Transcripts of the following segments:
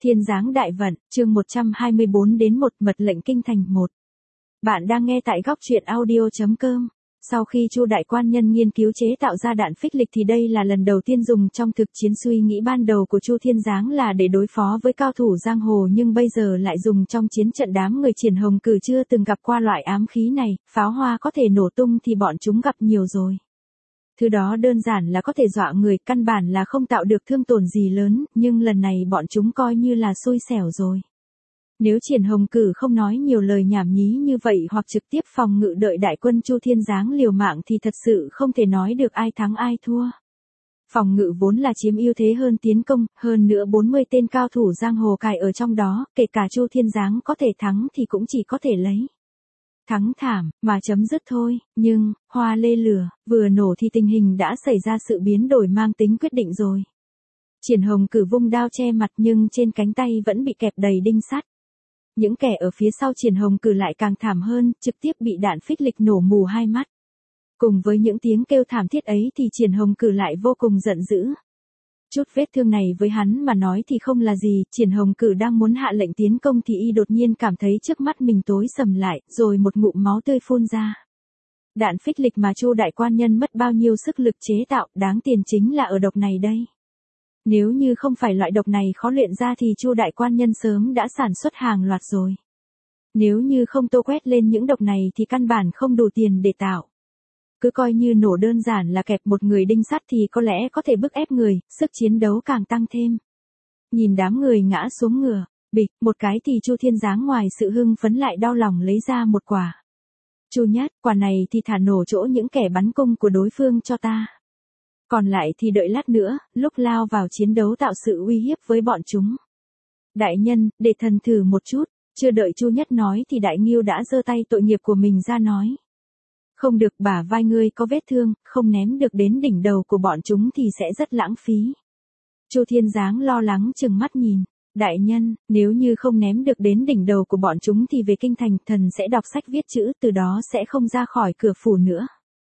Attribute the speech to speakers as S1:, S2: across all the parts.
S1: Thiên giáng đại vận, chương 124 đến 1 mật lệnh kinh thành 1. Bạn đang nghe tại góc truyện audio.com. Sau khi Chu đại quan nhân nghiên cứu chế tạo ra đạn phích lịch thì đây là lần đầu tiên dùng trong thực chiến. Suy nghĩ ban đầu của Chu Thiên Giáng là để đối phó với cao thủ giang hồ, nhưng bây giờ lại dùng trong chiến trận. Đám người Triển Hồng Cử chưa từng gặp qua loại ám khí này, pháo hoa có thể nổ tung thì bọn chúng gặp nhiều rồi. Thứ đó đơn giản là có thể dọa người, căn bản là không tạo được thương tổn gì lớn, nhưng lần này bọn chúng coi như là xui xẻo rồi. Nếu Triển Hồng Cử không nói nhiều lời nhảm nhí như vậy hoặc trực tiếp phòng ngự đợi đại quân Chu Thiên Giáng liều mạng thì thật sự không thể nói được ai thắng ai thua. Phòng ngự vốn là chiếm ưu thế hơn tiến công, hơn nữa 40 tên cao thủ giang hồ cài ở trong đó, kể cả Chu Thiên Giáng có thể thắng thì cũng chỉ có thể lấy thắng thảm mà chấm dứt thôi. Nhưng hoa lê lửa vừa nổ thì tình hình đã xảy ra sự biến đổi mang tính quyết định rồi. Triển Hồng Cử vung đao che mặt nhưng trên cánh tay vẫn bị kẹp đầy đinh sắt. Những kẻ ở phía sau Triển Hồng Cử lại càng thảm hơn, trực tiếp bị đạn phích lịch nổ mù hai mắt. Cùng với những tiếng kêu thảm thiết ấy thì Triển Hồng Cử lại vô cùng giận dữ. Chút vết thương này với hắn mà nói thì không là gì. Triển Hồng Cử đang muốn hạ lệnh tiến công thì y đột nhiên cảm thấy trước mắt mình tối sầm lại, rồi một ngụm máu tươi phun ra. Đạn phích lịch mà Chu đại quan nhân mất bao nhiêu sức lực chế tạo, đáng tiền chính là ở độc này đây. Nếu như không phải loại độc này khó luyện ra thì Chu đại quan nhân sớm đã sản xuất hàng loạt rồi. Nếu như không tô quét lên những độc này thì căn bản không đủ tiền để tạo. Cứ coi như nổ đơn giản là kẹp một người đinh sắt thì có lẽ có thể bức ép người, sức chiến đấu càng tăng thêm. Nhìn đám người ngã xuống ngựa, bịch, một cái thì Chu Thiên Giáng ngoài sự hưng phấn lại đau lòng lấy ra một quả. Chu Nhất, quả này thì thả nổ chỗ những kẻ bắn cung của đối phương cho ta. Còn lại thì đợi lát nữa, lúc lao vào chiến đấu tạo sự uy hiếp với bọn chúng. Đại nhân, để thần thử một chút. Chưa đợi Chu Nhất nói thì Đại Ngưu đã giơ tay tội nghiệp của mình ra nói. Không được, bả vai ngươi có vết thương, không ném được đến đỉnh đầu của bọn chúng thì sẽ rất lãng phí. Chu Thiên Giáng lo lắng chừng mắt nhìn. Đại nhân, nếu như không ném được đến đỉnh đầu của bọn chúng thì về kinh thành thần sẽ đọc sách viết chữ, từ đó sẽ không ra khỏi cửa phủ nữa.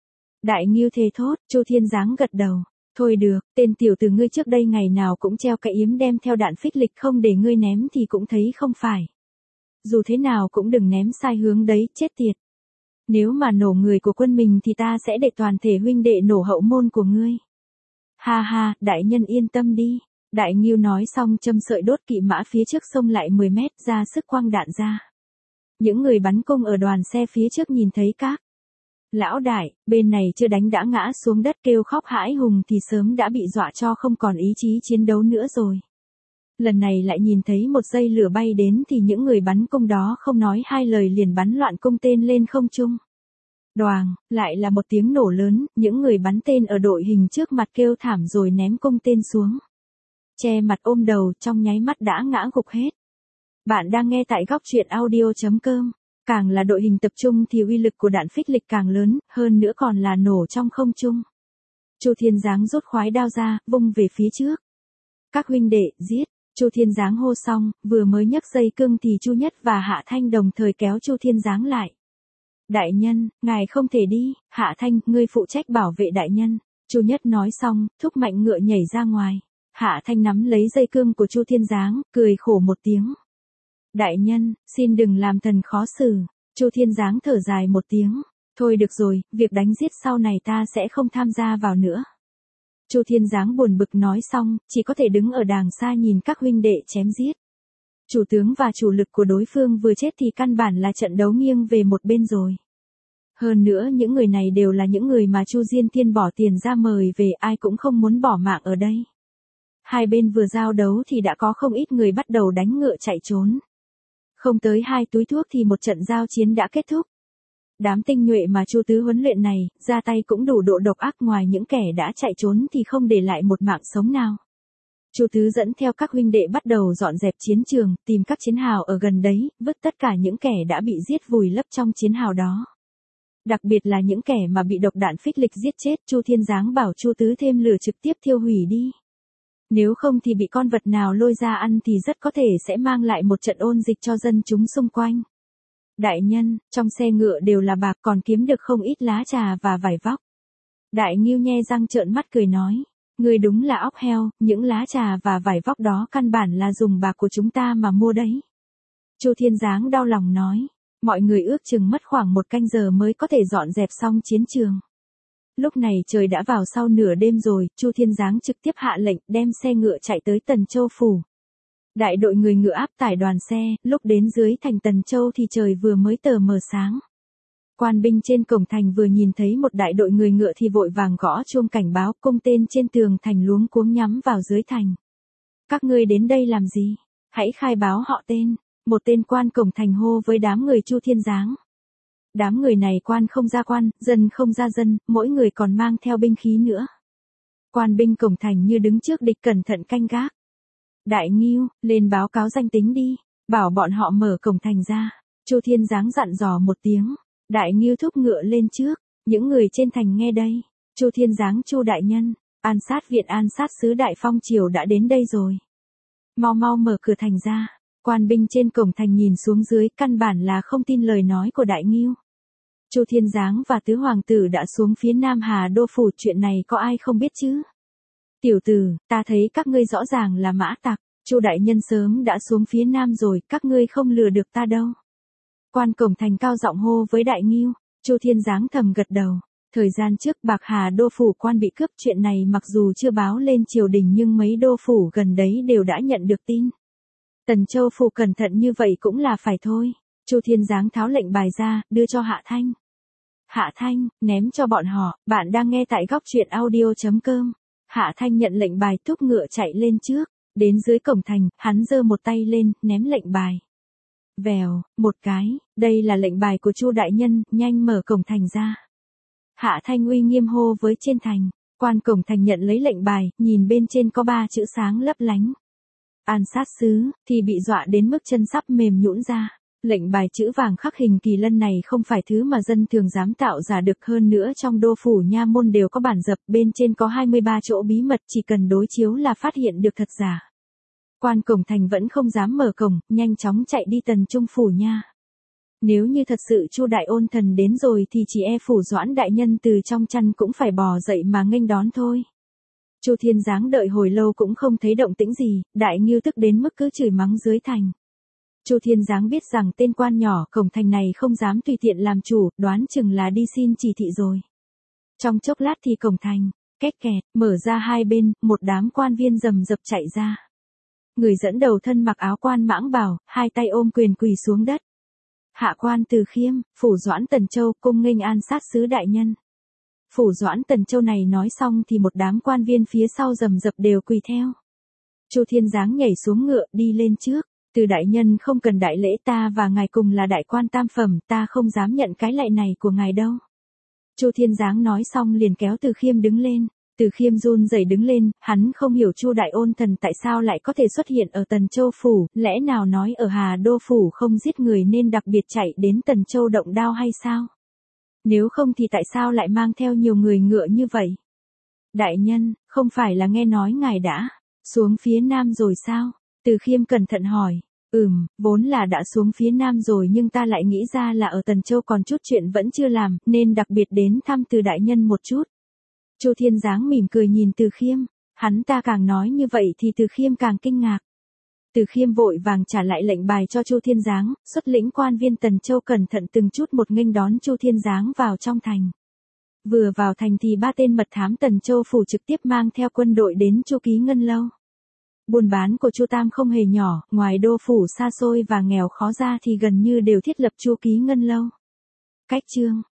S1: Đại Ngưu thề thốt. Chu Thiên Giáng gật đầu. Thôi được, tên tiểu tử ngươi trước đây ngày nào cũng treo cái yếm đem theo đạn phích lịch, không để ngươi ném thì cũng thấy không phải. Dù thế nào cũng đừng ném sai hướng đấy, chết tiệt. Nếu mà nổ người của quân mình thì ta sẽ để toàn thể huynh đệ nổ hậu môn của ngươi. Ha ha, đại nhân yên tâm đi. Đại Ngưu nói xong châm sợi đốt kỵ mã phía trước xông lại 10 mét ra sức quăng đạn ra. Những người bắn cung ở đoàn xe phía trước nhìn thấy các lão đại, bên này chưa đánh đã ngã xuống đất kêu khóc hãi hùng thì sớm đã bị dọa cho không còn ý chí chiến đấu nữa rồi. Lần này lại nhìn thấy một dây lửa bay đến thì những người bắn cung đó không nói hai lời liền bắn loạn cung tên lên không trung. Đoàng, lại là một tiếng nổ lớn, những người bắn tên ở đội hình trước mặt kêu thảm rồi ném cung tên xuống. Che mặt ôm đầu trong nháy mắt đã ngã gục hết. Bạn đang nghe tại góc truyện audio.com. Càng là đội hình tập trung thì uy lực của đạn phích lịch càng lớn, hơn nữa còn là nổ trong không trung. Chu Thiên Giáng rút khoái đao ra, vung về phía trước. Các huynh đệ, giết. Chu Thiên Giáng hô xong, vừa mới nhấc dây cương thì Chu Nhất và Hạ Thanh đồng thời kéo Chu Thiên Giáng lại. Đại nhân, ngài không thể đi. Hạ Thanh, ngươi phụ trách bảo vệ đại nhân. Chu Nhất nói xong, thúc mạnh ngựa nhảy ra ngoài. Hạ Thanh nắm lấy dây cương của Chu Thiên Giáng, cười khổ một tiếng. Đại nhân, xin đừng làm thần khó xử. Chu Thiên Giáng thở dài một tiếng. Thôi được rồi, việc đánh giết sau này ta sẽ không tham gia vào nữa. Chu Thiên Giáng buồn bực nói xong, chỉ có thể đứng ở đàng xa nhìn các huynh đệ chém giết. Chủ tướng và chủ lực của đối phương vừa chết thì căn bản là trận đấu nghiêng về một bên rồi. Hơn nữa những người này đều là những người mà Chu Diên Tiên bỏ tiền ra mời về, ai cũng không muốn bỏ mạng ở đây. Hai bên vừa giao đấu thì đã có không ít người bắt đầu đánh ngựa chạy trốn. Không tới 2 túi thuốc thì một trận giao chiến đã kết thúc. Đám tinh nhuệ mà Chu Tứ huấn luyện này, ra tay cũng đủ độ độc ác, ngoài những kẻ đã chạy trốn thì không để lại một mạng sống nào. Chu Tứ dẫn theo các huynh đệ bắt đầu dọn dẹp chiến trường, tìm các chiến hào ở gần đấy, vứt tất cả những kẻ đã bị giết vùi lấp trong chiến hào đó. Đặc biệt là những kẻ mà bị độc đạn phích lịch giết chết, Chu Thiên Giáng bảo Chu Tứ thêm lửa trực tiếp thiêu hủy đi. Nếu không thì bị con vật nào lôi ra ăn thì rất có thể sẽ mang lại một trận ôn dịch cho dân chúng xung quanh. Đại nhân, trong xe ngựa đều là bạc, còn kiếm được không ít lá trà và vải vóc. Đại Ngưu nhe răng trợn mắt cười nói. Ngươi đúng là óc heo, những lá trà và vải vóc đó căn bản là dùng bạc của chúng ta mà mua đấy. Chu Thiên Giáng đau lòng nói, mọi người ước chừng mất khoảng 1 canh giờ mới có thể dọn dẹp xong chiến trường. Lúc này trời đã vào sau nửa đêm rồi, Chu Thiên Giáng trực tiếp hạ lệnh đem xe ngựa chạy tới Tần Châu phủ. Đại đội người ngựa áp tải đoàn xe, lúc đến dưới thành Tần Châu thì trời vừa mới tờ mờ sáng. Quan binh trên cổng thành vừa nhìn thấy một đại đội người ngựa thì vội vàng gõ chuông cảnh báo, cung tên trên tường thành luống cuống nhắm vào dưới thành. Các ngươi đến đây làm gì? Hãy khai báo họ tên. Một tên quan cổng thành hô với đám người Chu Thiên Giáng. Đám người này quan không ra quan, dân không ra dân, mỗi người còn mang theo binh khí nữa. Quan binh cổng thành như đứng trước địch cẩn thận canh gác. Đại Ngưu, lên báo cáo danh tính đi, bảo bọn họ mở cổng thành ra. Chu Thiên Giáng dặn dò một tiếng. Đại Ngưu thúc ngựa lên trước, những người trên thành nghe đây. Chu Thiên Giáng, Chu đại nhân, an sát viện an sát sứ Đại Phong triều đã đến đây rồi. Mau mau mở cửa thành ra. Quan binh trên cổng thành nhìn xuống dưới, căn bản là không tin lời nói của Đại Ngưu. Chu Thiên Giáng và tứ hoàng tử đã xuống phía Nam Hà Đô phủ, chuyện này có ai không biết chứ? Tiểu tử, ta thấy các ngươi rõ ràng là mã tặc, Chu đại nhân sớm đã xuống phía Nam rồi, các ngươi không lừa được ta đâu. Quan cổng thành cao giọng hô với Đại Ngưu. Chu Thiên Giáng thầm gật đầu. Thời gian trước Bạc Hà Đô phủ quan bị cướp, chuyện này mặc dù chưa báo lên triều đình nhưng mấy đô phủ gần đấy đều đã nhận được tin. Tần Châu phủ cẩn thận như vậy cũng là phải thôi. Chu Thiên Giáng tháo lệnh bài ra, đưa cho Hạ Thanh. Hạ Thanh, ném cho bọn họ, bạn đang nghe tại góc truyện audio.com. Hạ Thanh nhận lệnh bài, thúc ngựa chạy lên trước, đến dưới cổng thành, hắn giơ một tay lên, ném lệnh bài. Vèo, một cái, đây là lệnh bài của Chu đại nhân, nhanh mở cổng thành ra. Hạ Thanh uy nghiêm hô với trên thành, quan cổng thành nhận lấy lệnh bài, nhìn bên trên có 3 chữ sáng lấp lánh. An sát sứ, thì bị dọa đến mức chân sắp mềm nhũn ra. Lệnh bài chữ vàng khắc hình kỳ lân này không phải thứ mà dân thường dám tạo giả được, hơn nữa trong đô phủ nha môn đều có bản dập, bên trên có 23 chỗ bí mật, chỉ cần đối chiếu là phát hiện được thật giả. Quan cổng thành vẫn không dám mở cổng, nhanh chóng chạy đi Tần Trung phủ nha. Nếu như thật sự Chu đại ôn thần đến rồi thì chỉ e phủ Doãn đại nhân từ trong chăn cũng phải bò dậy mà nghênh đón thôi. Chu Thiên Giáng đợi hồi lâu cũng không thấy động tĩnh gì, Đại Ngưu tức đến mức cứ chửi mắng dưới thành. Chu Thiên Giáng biết rằng tên quan nhỏ cổng thành này không dám tùy tiện làm chủ, đoán chừng là đi xin chỉ thị rồi. Trong chốc lát thì cổng thành, két kẹt, mở ra hai bên, một đám quan viên rầm rập chạy ra. Người dẫn đầu thân mặc áo quan mãng bào, hai tay ôm quyền quỳ xuống đất. Hạ quan Từ Khiêm, phủ Doãn Tần Châu, cung nghênh an sát sứ đại nhân. Phủ Doãn Tần Châu này nói xong thì một đám quan viên phía sau rầm rập đều quỳ theo. Chu Thiên Giáng nhảy xuống ngựa đi lên trước. Từ đại nhân không cần đại lễ, ta và ngài cùng là đại quan tam phẩm, ta không dám nhận cái lạy này của ngài đâu. Chu Thiên Giáng nói xong liền kéo Từ Khiêm đứng lên. Từ Khiêm run rẩy đứng lên, hắn không hiểu Chu đại ôn thần tại sao lại có thể xuất hiện ở Tần Châu phủ, lẽ nào nói ở Hà Đô phủ không giết người nên đặc biệt chạy đến Tần Châu động đao hay sao? Nếu không thì tại sao lại mang theo nhiều người ngựa như vậy? Đại nhân, không phải là nghe nói ngài đã xuống phía Nam rồi sao? Từ Khiêm cẩn thận hỏi. Vốn là đã xuống phía Nam rồi nhưng ta lại nghĩ ra là ở Tần Châu còn chút chuyện vẫn chưa làm, nên đặc biệt đến thăm Từ đại nhân một chút. Chu Thiên Giáng mỉm cười nhìn Từ Khiêm, hắn ta càng nói như vậy thì Từ Khiêm càng kinh ngạc. Từ Khiêm vội vàng trả lại lệnh bài cho Chu Thiên Giáng, xuất lĩnh quan viên Tần Châu cẩn thận từng chút một nghênh đón Chu Thiên Giáng vào trong thành. Vừa vào thành thì 3 tên mật thám Tần Châu phủ trực tiếp mang theo quân đội đến Chu Ký Ngân Lâu. Buôn bán của Chu Tam không hề nhỏ, ngoài đô phủ xa xôi và nghèo khó ra thì gần như đều thiết lập Chu Ký Ngân Lâu. Cách chương